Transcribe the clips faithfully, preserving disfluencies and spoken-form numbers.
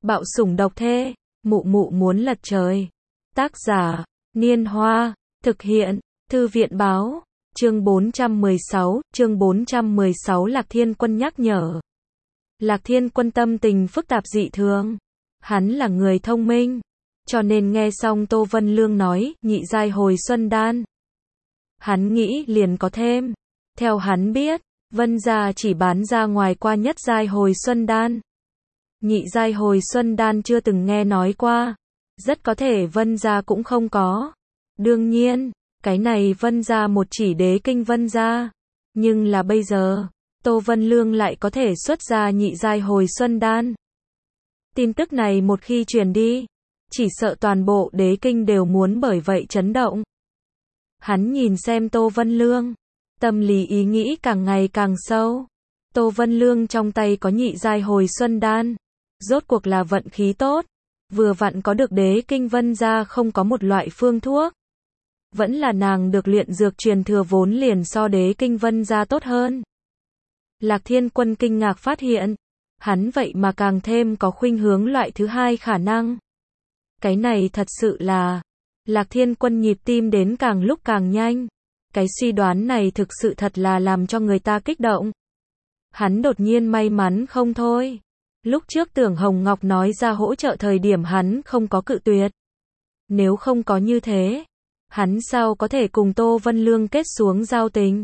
Bạo sủng độc thê, mụ mụ muốn lật trời. Tác giả, Niên Hoa, thực hiện, Thư viện Báo, chương bốn trăm mười sáu, chương bốn trăm mười sáu Lạc Thiên Quân nhắc nhở. Lạc Thiên Quân tâm tình phức tạp dị thường. Hắn là người thông minh, cho nên nghe xong Tô Vân Lương nói, nhị giai hồi xuân đan. Hắn nghĩ liền có thêm. Theo hắn biết, Vân gia chỉ bán ra ngoài qua nhất giai hồi xuân đan. Nhị giai hồi xuân đan chưa từng nghe nói qua. Rất có thể Vân gia cũng không có. Đương nhiên, cái này Vân gia một chỉ đế kinh Vân gia. Nhưng là bây giờ, Tô Vân Lương lại có thể xuất ra nhị giai hồi xuân đan. Tin tức này một khi truyền đi, chỉ sợ toàn bộ đế kinh đều muốn bởi vậy chấn động. Hắn nhìn xem Tô Vân Lương, tâm lý ý nghĩ càng ngày càng sâu. Tô Vân Lương trong tay có nhị giai hồi xuân đan, rốt cuộc là vận khí tốt, vừa vặn có được đế kinh Vân gia không có một loại phương thuốc. Vẫn là nàng được luyện dược truyền thừa vốn liền so đế kinh Vân gia tốt hơn. Lạc Thiên Quân kinh ngạc phát hiện, hắn vậy mà càng thêm có khuynh hướng loại thứ hai khả năng. Cái này thật sự là, Lạc Thiên Quân nhịp tim đến càng lúc càng nhanh. Cái suy đoán này thực sự thật là làm cho người ta kích động. Hắn đột nhiên may mắn không thôi. Lúc trước Tưởng Hồng Ngọc nói ra hỗ trợ thời điểm hắn không có cự tuyệt. Nếu không có như thế, hắn sao có thể cùng Tô Vân Lương kết xuống giao tình.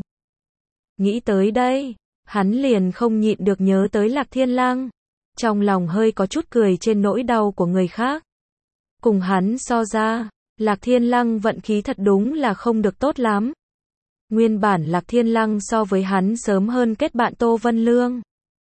Nghĩ tới đây, hắn liền không nhịn được nhớ tới Lạc Thiên Lăng. Trong lòng hơi có chút cười trên nỗi đau của người khác. Cùng hắn so ra, Lạc Thiên Lăng vận khí thật đúng là không được tốt lắm. Nguyên bản Lạc Thiên Lăng so với hắn sớm hơn kết bạn Tô Vân Lương.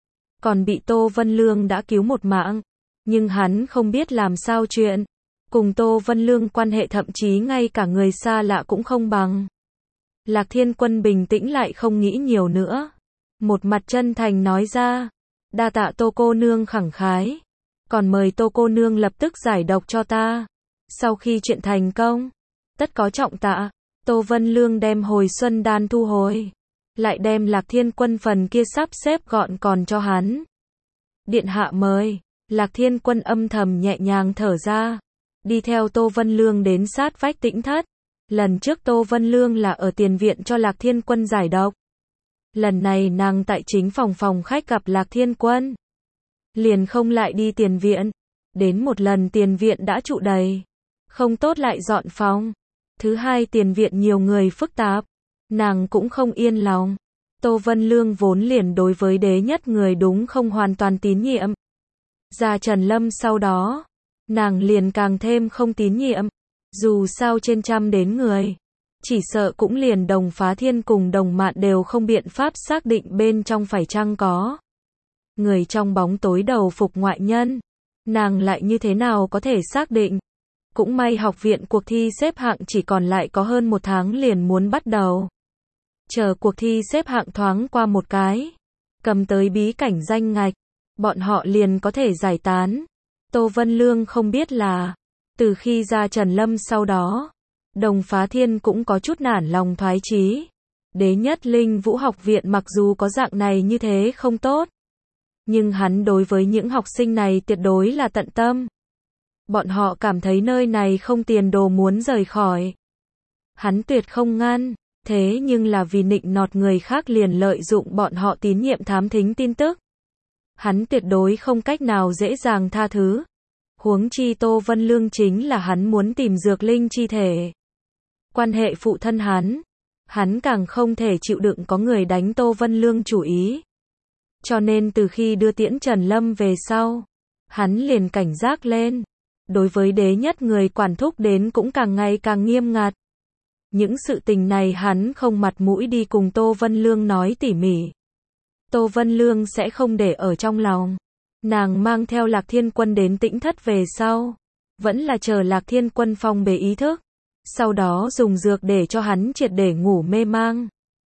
Còn bị Tô Vân Lương đã cứu một mạng. Nhưng hắn không biết làm sao chuyện. Cùng Tô Vân Lương quan hệ thậm chí ngay cả người xa lạ cũng không bằng. Lạc Thiên Quân bình tĩnh lại không nghĩ nhiều nữa. Một mặt chân thành nói ra. Đa tạ Tô cô nương khẳng khái. Còn mời Tô cô nương lập tức giải độc cho ta. Sau khi chuyện thành công, tất có trọng tạ. Tô Vân Lương đem hồi xuân đan thu hồi. Lại đem Lạc Thiên Quân phần kia sắp xếp gọn còn cho hắn. Điện hạ mời. Lạc Thiên Quân âm thầm nhẹ nhàng thở ra. Đi theo Tô Vân Lương đến sát vách Tĩnh Thất. Lần trước Tô Vân Lương là ở tiền viện cho Lạc Thiên Quân giải độc. Lần này nàng tại chính phòng phòng khách gặp Lạc Thiên Quân. Liền không lại đi tiền viện. Đến một lần tiền viện đã trụ đầy. Không tốt lại dọn phòng. Thứ hai tiền viện nhiều người phức tạp. Nàng cũng không yên lòng. Tô Vân Lương vốn liền đối với đế nhất người đúng không hoàn toàn tín nhiệm. Ra Trần Lâm sau đó, nàng liền càng thêm không tín nhiệm. Dù sao trên trăm đến người, chỉ sợ cũng liền Đồng Phá Thiên cùng Đồng Mạn đều không biện pháp xác định bên trong phải chăng có người trong bóng tối đầu phục ngoại nhân. Nàng lại như thế nào có thể xác định. Cũng may học viện cuộc thi xếp hạng chỉ còn lại có hơn một tháng liền muốn bắt đầu. Chờ cuộc thi xếp hạng thoáng qua một cái, cầm tới bí cảnh danh ngạch, bọn họ liền có thể giải tán. Tô Vân Lương không biết là, từ khi ra Trần Lâm sau đó, Đồng Phá Thiên cũng có chút nản lòng thoái chí. Đế nhất Linh Vũ học viện mặc dù có dạng này như thế không tốt, nhưng hắn đối với những học sinh này tuyệt đối là tận tâm. Bọn họ cảm thấy nơi này không tiền đồ muốn rời khỏi. Hắn tuyệt không ngăn, thế nhưng là vì nịnh nọt người khác liền lợi dụng bọn họ tín nhiệm thám thính tin tức. Hắn tuyệt đối không cách nào dễ dàng tha thứ. Huống chi Tô Vân Lương chính là hắn muốn tìm dược linh chi thể. Quan hệ phụ thân hắn, hắn càng không thể chịu đựng có người đánh Tô Vân Lương chủ ý. Cho nên từ khi đưa tiễn Trần Lâm về sau, hắn liền cảnh giác lên. Đối với đế nhất người quản thúc đến cũng càng ngày càng nghiêm ngặt. Những sự tình này hắn không mặt mũi đi cùng Tô Vân Lương nói tỉ mỉ. Tô Vân Lương sẽ không để ở trong lòng. Nàng mang theo Lạc Thiên Quân đến Tĩnh Thất về sau. Vẫn là chờ Lạc Thiên Quân phong bế ý thức. Sau đó dùng dược để cho hắn triệt để ngủ mê mang.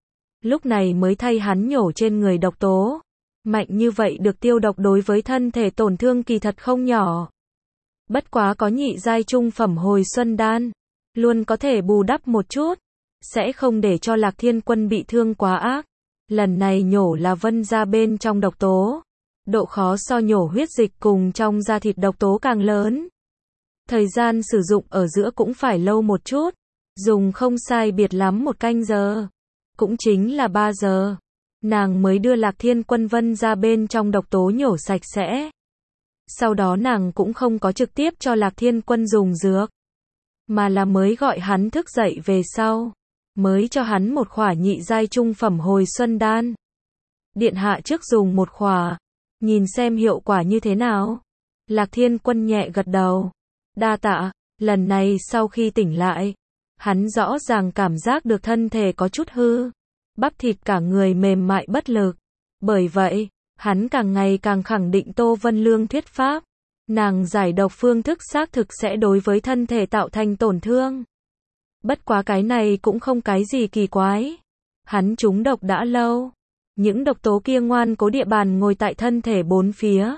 Lúc này mới thay hắn nhổ trên người độc tố. Mạnh như vậy được tiêu độc đối với thân thể tổn thương kỳ thật không nhỏ. Bất quá có nhị giai trung phẩm hồi xuân đan, luôn có thể bù đắp một chút, sẽ không để cho Lạc Thiên Quân bị thương quá ác. Lần này nhổ là Vân gia bên trong độc tố, độ khó so nhổ huyết dịch cùng trong da thịt độc tố càng lớn. Thời gian sử dụng ở giữa cũng phải lâu một chút, dùng không sai biệt lắm một canh giờ, cũng chính là ba giờ. Nàng mới đưa Lạc Thiên Quân vân ra bên trong độc tố nhổ sạch sẽ. Sau đó nàng cũng không có trực tiếp cho Lạc Thiên Quân dùng dược, mà là mới gọi hắn thức dậy về sau, mới cho hắn một khỏa nhị giai trung phẩm hồi xuân đan. Điện hạ trước dùng một khỏa, nhìn xem hiệu quả như thế nào. Lạc Thiên Quân nhẹ gật đầu. Đa tạ. Lần này sau khi tỉnh lại, hắn rõ ràng cảm giác được thân thể có chút hư, bắp thịt cả người mềm mại bất lực. Bởi vậy, hắn càng ngày càng khẳng định Tô Vân Lương thuyết pháp. Nàng giải độc phương thức xác thực sẽ đối với thân thể tạo thành tổn thương. Bất quá cái này cũng không cái gì kỳ quái. Hắn trúng độc đã lâu. Những độc tố kia ngoan cố địa bàn ngồi tại thân thể bốn phía.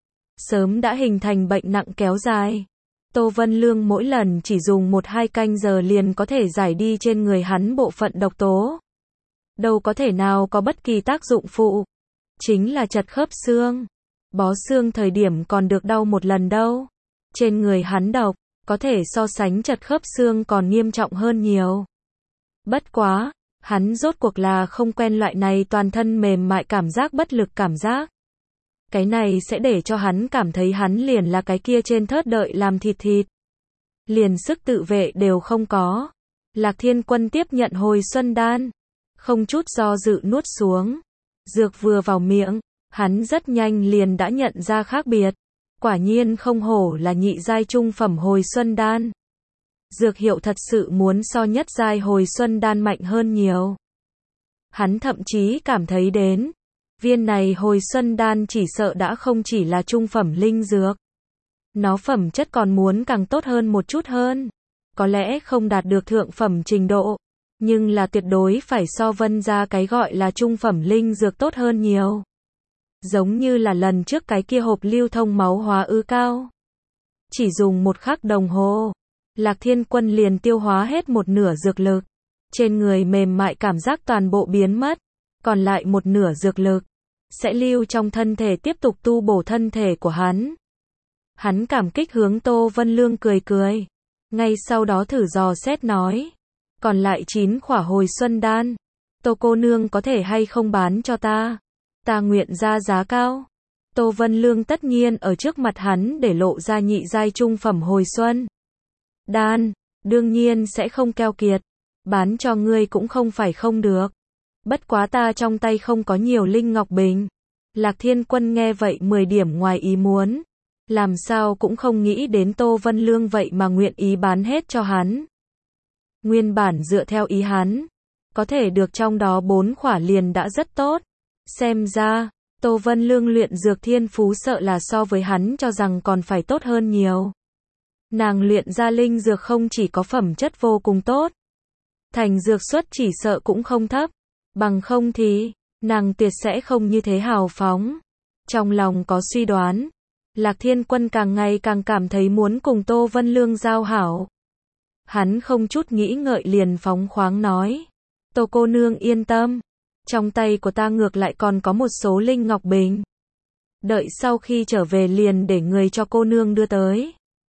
Sớm đã hình thành bệnh nặng kéo dài. Tô Vân Lương mỗi lần chỉ dùng một hai canh giờ liền có thể giải đi trên người hắn bộ phận độc tố. Đâu có thể nào có bất kỳ tác dụng phụ. Chính là chật khớp xương. Bó xương thời điểm còn được đau một lần đâu. Trên người hắn độc, có thể so sánh chật khớp xương còn nghiêm trọng hơn nhiều. Bất quá, hắn rốt cuộc là không quen loại này toàn thân mềm mại cảm giác bất lực cảm giác. Cái này sẽ để cho hắn cảm thấy hắn liền là cái kia trên thớt đợi làm thịt thịt. Liền sức tự vệ đều không có. Lạc Thiên Quân tiếp nhận hồi xuân đan, không chút do dự nuốt xuống. Dược vừa vào miệng, hắn rất nhanh liền đã nhận ra khác biệt. Quả nhiên không hổ là nhị giai trung phẩm hồi xuân đan. Dược hiệu thật sự muốn so nhất giai hồi xuân đan mạnh hơn nhiều. Hắn thậm chí cảm thấy đến, viên này hồi xuân đan chỉ sợ đã không chỉ là trung phẩm linh dược. Nó phẩm chất còn muốn càng tốt hơn một chút hơn. Có lẽ không đạt được thượng phẩm trình độ, nhưng là tuyệt đối phải so vân ra cái gọi là trung phẩm linh dược tốt hơn nhiều. Giống như là lần trước cái kia hộp lưu thông máu hóa ư cao. Chỉ dùng một khắc đồng hồ, Lạc Thiên Quân liền tiêu hóa hết một nửa dược lực. Trên người mềm mại cảm giác toàn bộ biến mất, còn lại một nửa dược lực sẽ lưu trong thân thể tiếp tục tu bổ thân thể của hắn. Hắn cảm kích hướng Tô Vân Lương cười cười. Ngay sau đó thử dò xét nói. Còn lại chín khỏa hồi xuân đan. Tô cô nương có thể hay không bán cho ta? Ta nguyện ra giá cao. Tô Vân Lương tất nhiên ở trước mặt hắn để lộ ra nhị giai trung phẩm hồi xuân đan. Đương nhiên sẽ không keo kiệt. Bán cho ngươi cũng không phải không được. Bất quá ta trong tay không có nhiều linh ngọc bình. Lạc Thiên Quân nghe vậy mười điểm ngoài ý muốn. Làm sao cũng không nghĩ đến Tô Vân Lương vậy mà nguyện ý bán hết cho hắn. Nguyên bản dựa theo ý hắn, có thể được trong đó bốn khỏa liền đã rất tốt. Xem ra, Tô Vân Lương luyện dược thiên phú sợ là so với hắn cho rằng còn phải tốt hơn nhiều. Nàng luyện ra linh dược không chỉ có phẩm chất vô cùng tốt, thành dược suất chỉ sợ cũng không thấp. Bằng không thì, nàng tuyệt sẽ không như thế hào phóng. Trong lòng có suy đoán, Lạc Thiên Quân càng ngày càng cảm thấy muốn cùng Tô Vân Lương giao hảo. Hắn không chút nghĩ ngợi liền phóng khoáng nói. Tô cô nương yên tâm. Trong tay của ta ngược lại còn có một số linh ngọc bình. Đợi sau khi trở về liền để người cho cô nương đưa tới.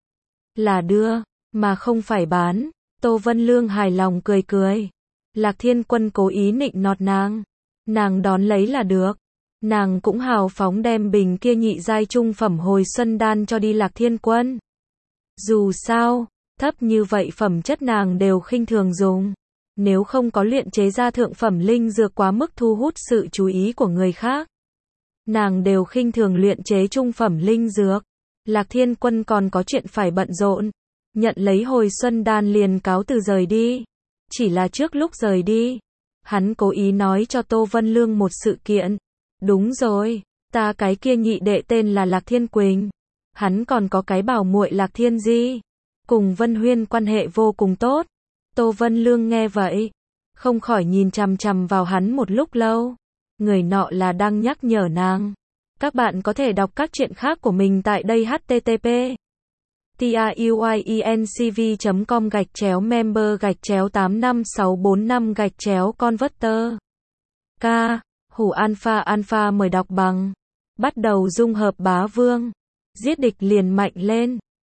Là đưa, mà không phải bán. Tô Vân Lương hài lòng cười cười. Lạc Thiên Quân cố ý nịnh nọt nàng. Nàng đón lấy là được. Nàng cũng hào phóng đem bình kia nhị giai trung phẩm hồi xuân đan cho đi Lạc Thiên Quân. Dù sao, thấp như vậy phẩm chất nàng đều khinh thường dùng. Nếu không có luyện chế ra thượng phẩm linh dược quá mức thu hút sự chú ý của người khác, nàng đều khinh thường luyện chế trung phẩm linh dược. Lạc Thiên Quân còn có chuyện phải bận rộn, nhận lấy hồi xuân đan liền cáo từ rời đi. Chỉ là trước lúc rời đi, hắn cố ý nói cho Tô Vân Lương một sự kiện. Đúng rồi, ta cái kia nhị đệ tên là Lạc Thiên Quỳnh. Hắn còn có cái bảo muội Lạc Thiên Di, cùng Vân Huyên quan hệ vô cùng tốt. Tô Vân Lương nghe vậy, không khỏi nhìn chằm chằm vào hắn một lúc lâu. Người nọ là đang nhắc nhở nàng. Các bạn có thể đọc các truyện khác của mình tại đây h t t p truyencv chấm com gạch chéo member gạch chéo tám năm sáu bốn năm gạch chéo converter. K. Hủ Alpha Alpha mời đọc bằng bắt đầu dung hợp bá vương. Giết địch liền mạnh lên.